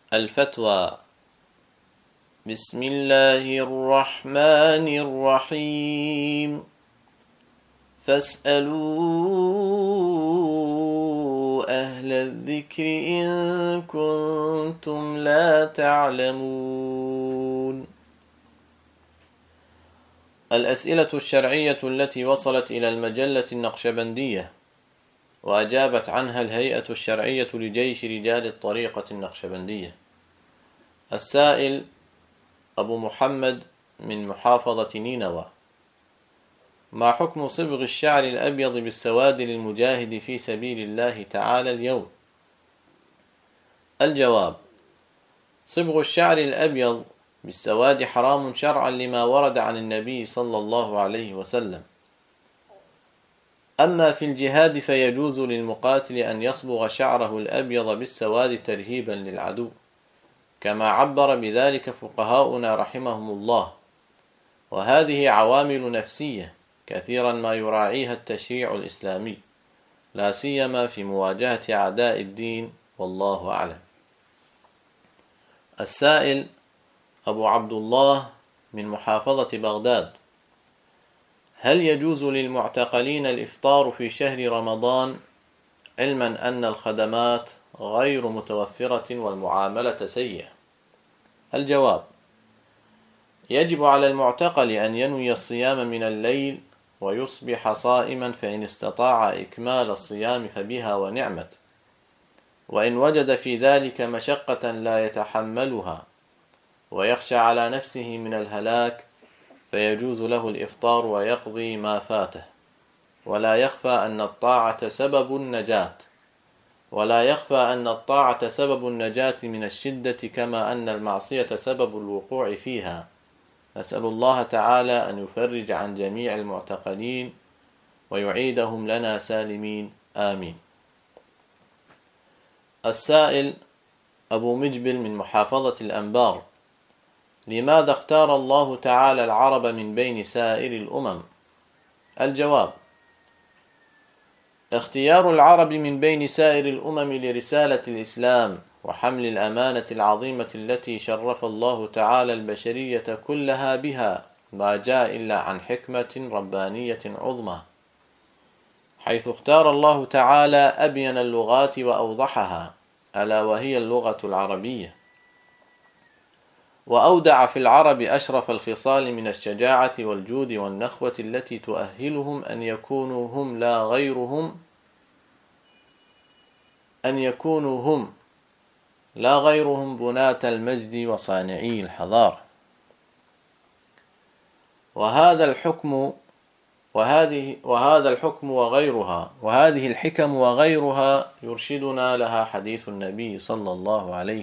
الفتوى. بسم الله الرحمن الرحيم. فاسألوا أهل الذكر إن كنتم لا تعلمون. الأسئلة الشرعية التي وصلت إلى المجلة النقشبندية وأجابت عنها الهيئة الشرعية لجيش رجال الطريقة النقشبندية. السائل أبو محمد من محافظة نينوى: ما حكم صبغ الشعر الأبيض بالسواد للمجاهد في سبيل الله تعالى اليوم؟ الجواب: صبغ الشعر الأبيض بالسواد حرام شرعا لما ورد عن النبي صلى الله عليه وسلم. أما في الجهاد فيجوز للمقاتل أن يصبغ شعره الأبيض بالسواد ترهيبا للعدو، كما عبر بذلك فقهاؤنا رحمهم الله، وهذه عوامل نفسية كثيرا ما يراعيها التشريع الإسلامي، لا سيما في مواجهة أعداء الدين، والله أعلم. السائل أبو عبد الله من محافظة بغداد: هل يجوز للمعتقلين الإفطار في شهر رمضان، علما أن الخدمات غير متوفرة والمعاملة سيئة؟ الجواب: يجب على المعتقل أن ينوي الصيام من الليل ويصبح صائما، فإن استطاع إكمال الصيام فبها ونعمت، وإن وجد في ذلك مشقة لا يتحملها ويخشى على نفسه من الهلاك فيجوز له الإفطار ويقضي ما فاته، ولا يخفى أن الطاعة سبب النجاة من الشدة، كما أن المعصية سبب الوقوع فيها. نسأل الله تعالى أن يفرج عن جميع المعتقلين ويعيدهم لنا سالمين، آمين. السائل أبو مجبل من محافظة الأنبار: لماذا اختار الله تعالى العرب من بين سائر الأمم؟ الجواب: اختيار العرب من بين سائر الأمم لرسالة الإسلام وحمل الأمانة العظيمة التي شرف الله تعالى البشرية كلها بها ما جاء إلا عن حكمة ربانية عظمى، حيث اختار الله تعالى أبين اللغات وأوضحها، ألا وهي اللغة العربية، وأودع في العرب أشرف الخصال من الشجاعة والجود والنخوة التي تؤهلهم أن يكونوا هم لا غيرهم بناة المجد وصانعي الحضارة. وهذا الحكم وهذه الحكم وغيرها يرشدنا لها حديث النبي صلى الله عليه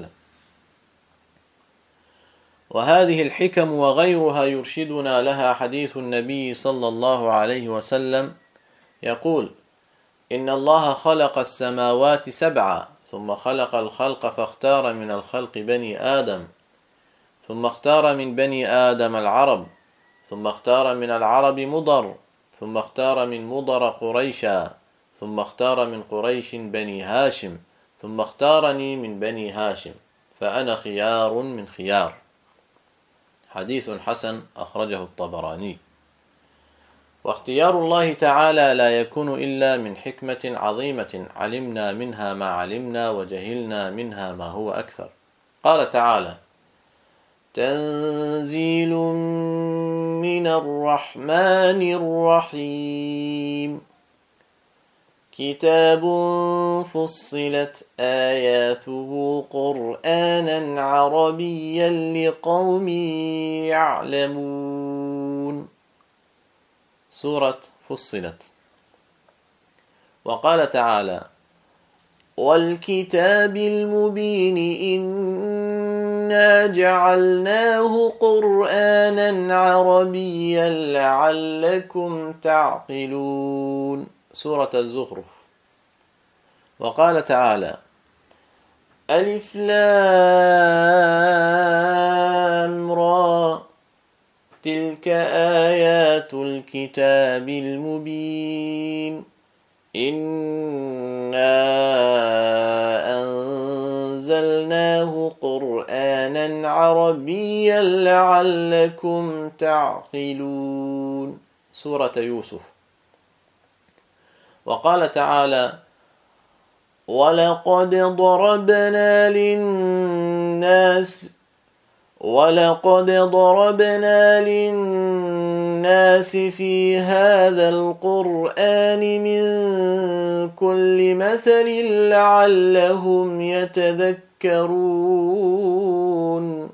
وسلم، يقول: إن الله خلق السماوات 7 ثم خلق الخلق فاختار من الخلق بني آدم، ثم اختار من بني آدم العرب، ثم اختار من العرب مضر، ثم اختار من مضر قريشا، ثم اختار من قريش بني هاشم، ثم اختارني من بني هاشم، فأنا خيار من خيار. حديث حسن أخرجه الطبراني. واختيار الله تعالى لا يكون إلا من حكمة عظيمة علمنا منها ما علمنا وجهلنا منها ما هو أكثر. قال تعالى: تنزيل من الرحمن الرحيم، كتاب فصلت آياته قرآنا عربيا لقوم يعلمون. سورة فصلت. وقال تعالى: والكتاب المبين إنا جعلناه قرآنا عربيا لعلكم تعقلون. سورة الزخرف. وقال تعالى: ألف لام را تلك آيات الكتاب المبين إنا أنزلناه عربيا لعلكم تعقلون. سورة يوسف. وقال تعالى: ولقد ضربنا للناس في هذا القرآن من كل مثل لعلهم يتذكرون.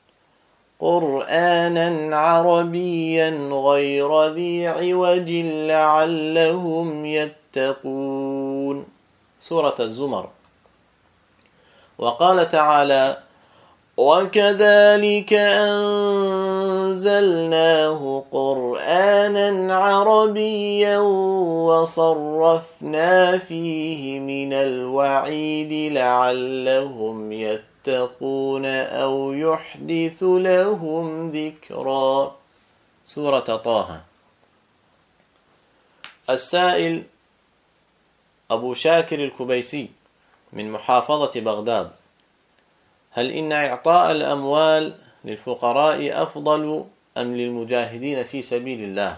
قرآنا عربيا غير ذي عوج لعلهم يتقون. سورة الزمر. وقال تعالى: وكذلك أنزلناه قرآنا عربيا وصرفنا فيه من الوعيد لعلهم يتقون أو يحدث لهم ذكرا. سورة طه. السائل أبو شاكر الكبيسي من محافظة بغداد: هل إن إعطاء الأموال للفقراء أفضل أم للمجاهدين في سبيل الله؟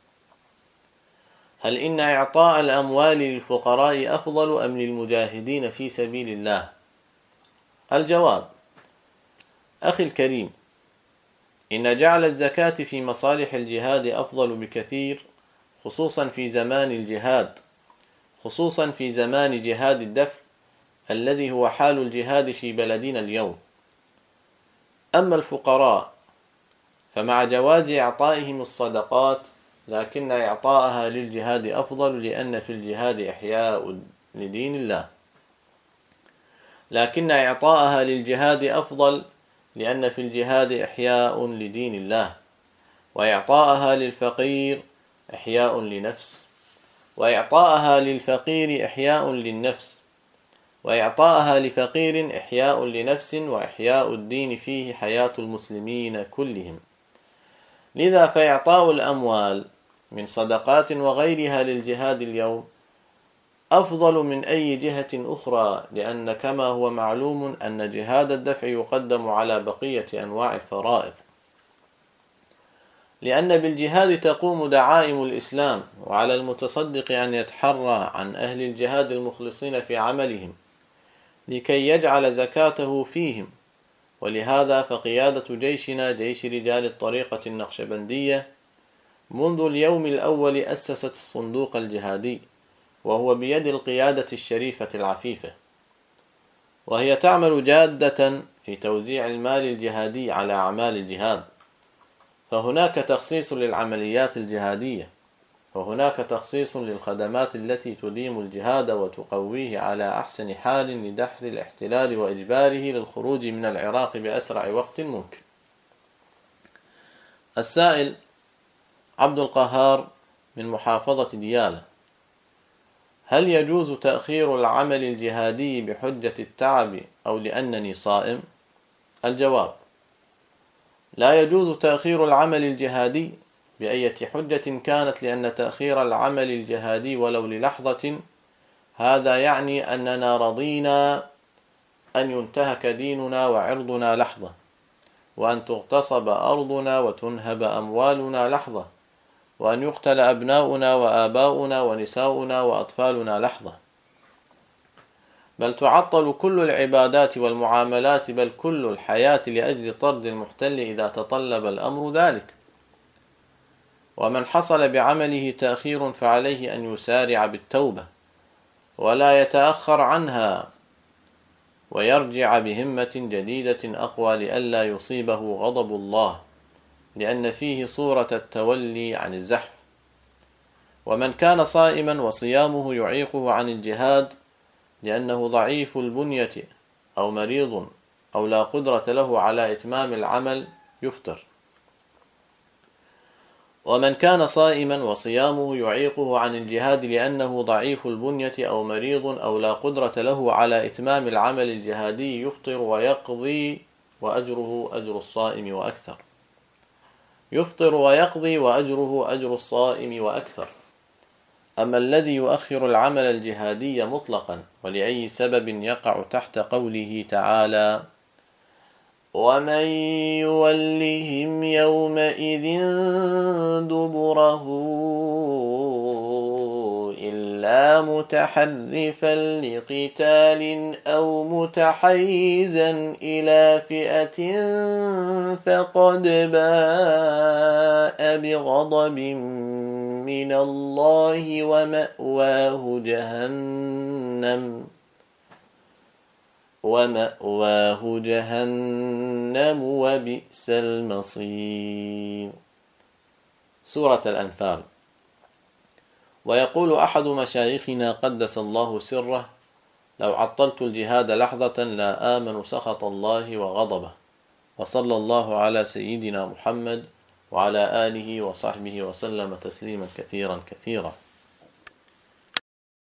هل إن إعطاء الأموال للفقراء أفضل أم للمجاهدين في سبيل الله؟ الجواب: أخي الكريم، إن جعل الزكاة في مصالح الجهاد أفضل بكثير، خصوصا في زمان الجهاد، خصوصا في زمان جهاد الدفع الذي هو حال الجهاد في بلدنا اليوم. أما الفقراء فمع جواز إعطائهم الصدقات، لكن إعطاءها للجهاد أفضل، لأن في الجهاد إحياء لدين الله. لكن إعطاءها للجهاد أفضل لأن في الجهاد إحياء لدين الله. وإعطاءها للفقير إحياء لنفس، وإعطاءها للفقير إحياء للنفس، وإعطاءها لفقير إحياء لنفس، وإحياء الدين فيه حياة المسلمين كلهم. لذا فإعطاء الأموال من صدقات وغيرها للجهاد اليوم أفضل من أي جهة أخرى، لأن كما هو معلوم أن جهاد الدفع يقدم على بقية أنواع الفرائض، لأن بالجهاد تقوم دعائم الإسلام، وعلى المتصدق أن يتحرى عن أهل الجهاد المخلصين في عملهم لكي يجعل زكاته فيهم. ولهذا فقيادة جيشنا، جيش رجال الطريقة النقشبندية، منذ اليوم الأول أسست الصندوق الجهادي، وهو بيد القيادة الشريفة العفيفة، وهي تعمل جادة في توزيع المال الجهادي على أعمال الجهاد. فهناك تخصيص للعمليات الجهادية، وهناك تخصيص للخدمات التي تديم الجهاد وتقويه على أحسن حال لدحر الاحتلال وإجباره للخروج من العراق بأسرع وقت ممكن. السائل عبد القهار من محافظة ديالى: هل يجوز تأخير العمل الجهادي بحجة التعب أو لأنني صائم؟ الجواب: لا يجوز تأخير العمل الجهادي بأية حجة كانت، لأن تأخير العمل الجهادي ولو للحظة هذا يعني أننا رضينا أن ينتهك ديننا وعرضنا لحظة، وأن تغتصب أرضنا وتنهب أموالنا لحظة، وأن يقتل أبناؤنا وآباؤنا ونساؤنا وأطفالنا لحظة، بل تعطل كل العبادات والمعاملات، بل كل الحياة لأجل طرد المحتل إذا تطلب الأمر ذلك. ومن حصل بعمله تأخير فعليه أن يسارع بالتوبة ولا يتأخر عنها، ويرجع بهمة جديدة أقوى لئلا يصيبه غضب الله، لأن فيه صورة التولي عن الزحف. ومن كان صائما وصيامه يعيقه عن الجهاد لأنه ضعيف البنية أو مريض أو لا قدرة له على إتمام العمل يفطر. ومن كان صائما وصيامه يعيقه عن الجهاد لأنه ضعيف البنية أو مريض أو لا قدرة له على إتمام العمل الجهادي يفطر ويقضي، وأجره أجر الصائم وأكثر. يفطر ويقضي وأجره أجر الصائم وأكثر. أما الذي يؤخر العمل الجهادي مطلقا ولأي سبب يقع تحت قوله تعالى: ومن يولهم يومئذ دبره إلا متحرفا لقتال أو متحيزا إلى فئة فقد باء بغضب من الله ومأواه جهنم وبئس المصير. سورة الأنفال. ويقول أحد مشايخنا قدس الله سره: لو عطلت الجهاد لحظة لا آمن سخط الله وغضبه. وصلى الله على سيدنا محمد وعلى آله وصحبه وسلم تسليما كثيرا كثيرا.